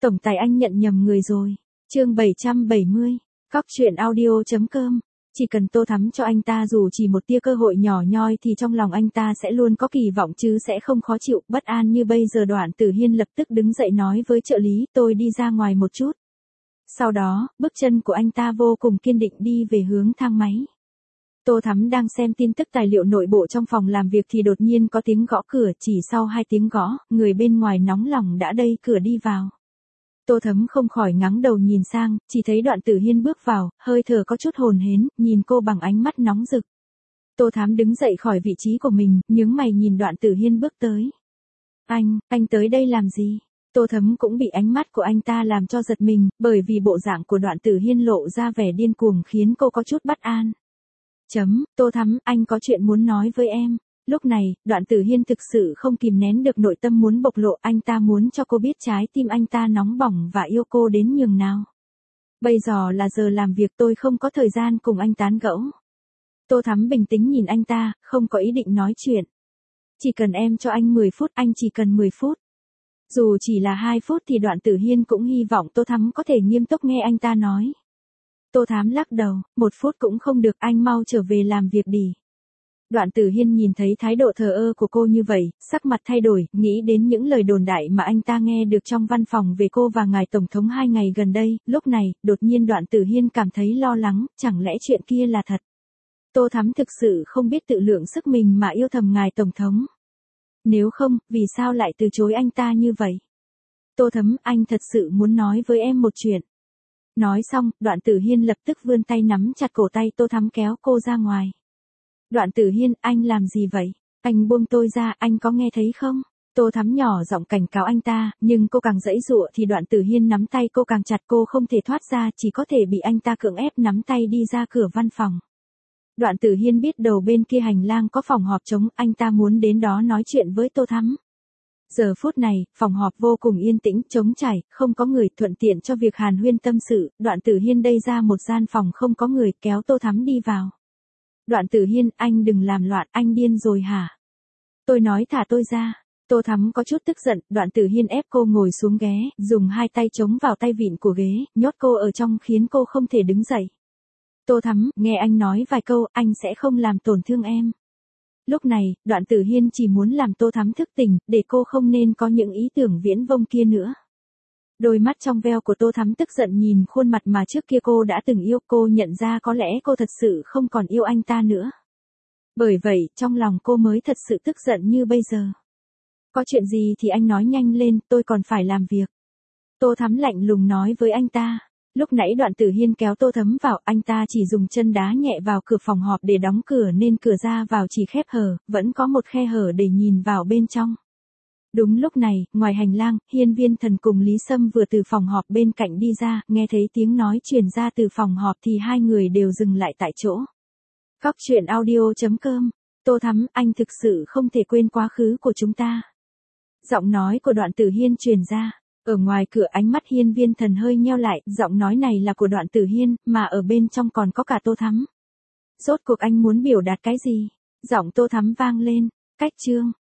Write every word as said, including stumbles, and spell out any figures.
Tổng tài anh nhận nhầm người rồi. Chương bảy trăm bảy mươi. Cóc truyện audio chấm com. Chỉ cần Tô Thắm cho anh ta dù chỉ một tia cơ hội nhỏ nhoi thì trong lòng anh ta sẽ luôn có kỳ vọng chứ sẽ không khó chịu, bất an như bây giờ. Đoạn Tử Hiên lập tức đứng dậy nói với trợ lý, tôi đi ra ngoài một chút. Sau đó, bước chân của anh ta vô cùng kiên định đi về hướng thang máy. Tô Thắm đang xem tin tức tài liệu nội bộ trong phòng làm việc thì đột nhiên có tiếng gõ cửa, chỉ sau hai tiếng gõ, người bên ngoài nóng lòng đã đẩy cửa đi vào. Tô Thắm không khỏi ngáng đầu nhìn sang, chỉ thấy Đoạn Tử Hiên bước vào, hơi thở có chút hồn hến, nhìn cô bằng ánh mắt nóng rực. Tô Thắm đứng dậy khỏi vị trí của mình, nhướng mày nhìn Đoạn Tử Hiên bước tới. Anh, anh tới đây làm gì? Tô Thắm cũng bị ánh mắt của anh ta làm cho giật mình, bởi vì bộ dạng của Đoạn Tử Hiên lộ ra vẻ điên cuồng khiến cô có chút bất an. Chấm, Tô Thắm, anh có chuyện muốn nói với em. Lúc này, Đoạn Tử Hiên thực sự không kìm nén được nội tâm muốn bộc lộ, anh ta muốn cho cô biết trái tim anh ta nóng bỏng và yêu cô đến nhường nào. Bây giờ là giờ làm việc, tôi không có thời gian cùng anh tán gẫu. Tô Thắm bình tĩnh nhìn anh ta, không có ý định nói chuyện. Chỉ cần em cho anh mười phút, anh chỉ cần mười phút. Dù chỉ là hai phút thì Đoạn Tử Hiên cũng hy vọng Tô Thắm có thể nghiêm túc nghe anh ta nói. Tô Thắm lắc đầu, một phút cũng không được, anh mau trở về làm việc đi. Đoạn Tử Hiên nhìn thấy thái độ thờ ơ của cô như vậy, sắc mặt thay đổi, nghĩ đến những lời đồn đại mà anh ta nghe được trong văn phòng về cô và ngài Tổng thống hai ngày gần đây, lúc này, đột nhiên Đoạn Tử Hiên cảm thấy lo lắng, chẳng lẽ chuyện kia là thật. Tô Thắm thực sự không biết tự lượng sức mình mà yêu thầm ngài Tổng thống. Nếu không, vì sao lại từ chối anh ta như vậy? Tô Thắm, anh thật sự muốn nói với em một chuyện. Nói xong, Đoạn Tử Hiên lập tức vươn tay nắm chặt cổ tay Tô Thắm kéo cô ra ngoài. Đoạn Tử Hiên, anh làm gì vậy? Anh buông tôi ra, anh có nghe thấy không? Tô Thắm nhỏ giọng cảnh cáo anh ta, nhưng cô càng giãy giụa thì Đoạn Tử Hiên nắm tay cô càng chặt, cô không thể thoát ra, chỉ có thể bị anh ta cưỡng ép nắm tay đi ra cửa văn phòng. Đoạn Tử Hiên biết đầu bên kia hành lang có phòng họp trống, anh ta muốn đến đó nói chuyện với Tô Thắm. Giờ phút này, phòng họp vô cùng yên tĩnh, trống trải, không có người, thuận tiện cho việc hàn huyên tâm sự, Đoạn Tử Hiên đây ra một gian phòng không có người, kéo Tô Thắm đi vào. Đoạn Tử Hiên, anh đừng làm loạn, anh điên rồi hả? Tôi nói thả tôi ra. Tô Thắm có chút tức giận, Đoạn Tử Hiên ép cô ngồi xuống ghế, dùng hai tay chống vào tay vịn của ghế, nhốt cô ở trong khiến cô không thể đứng dậy. Tô Thắm, nghe anh nói vài câu, anh sẽ không làm tổn thương em. Lúc này, Đoạn Tử Hiên chỉ muốn làm Tô Thắm thức tỉnh, để cô không nên có những ý tưởng viễn vông kia nữa. Đôi mắt trong veo của Tô Thắm tức giận nhìn khuôn mặt mà trước kia cô đã từng yêu, cô nhận ra có lẽ cô thật sự không còn yêu anh ta nữa. Bởi vậy, trong lòng cô mới thật sự tức giận như bây giờ. Có chuyện gì thì anh nói nhanh lên, tôi còn phải làm việc. Tô Thắm lạnh lùng nói với anh ta. Lúc nãy Đoạn Tử Hiên kéo Tô Thắm vào, anh ta chỉ dùng chân đá nhẹ vào cửa phòng họp để đóng cửa nên cửa ra vào chỉ khép hở, vẫn có một khe hở để nhìn vào bên trong. Đúng lúc này, ngoài hành lang, Hiên Viên Thần cùng Lý Sâm vừa từ phòng họp bên cạnh đi ra, nghe thấy tiếng nói truyền ra từ phòng họp thì hai người đều dừng lại tại chỗ. Cóc truyện audio chấm com. Tô Thắm, anh thực sự không thể quên quá khứ của chúng ta. Giọng nói của Đoạn Tử Hiên truyền ra. Ở ngoài cửa ánh mắt Hiên Viên Thần hơi nheo lại, giọng nói này là của Đoạn Tử Hiên, mà ở bên trong còn có cả Tô Thắm. Rốt cuộc anh muốn biểu đạt cái gì? Giọng Tô Thắm vang lên. Cách chương.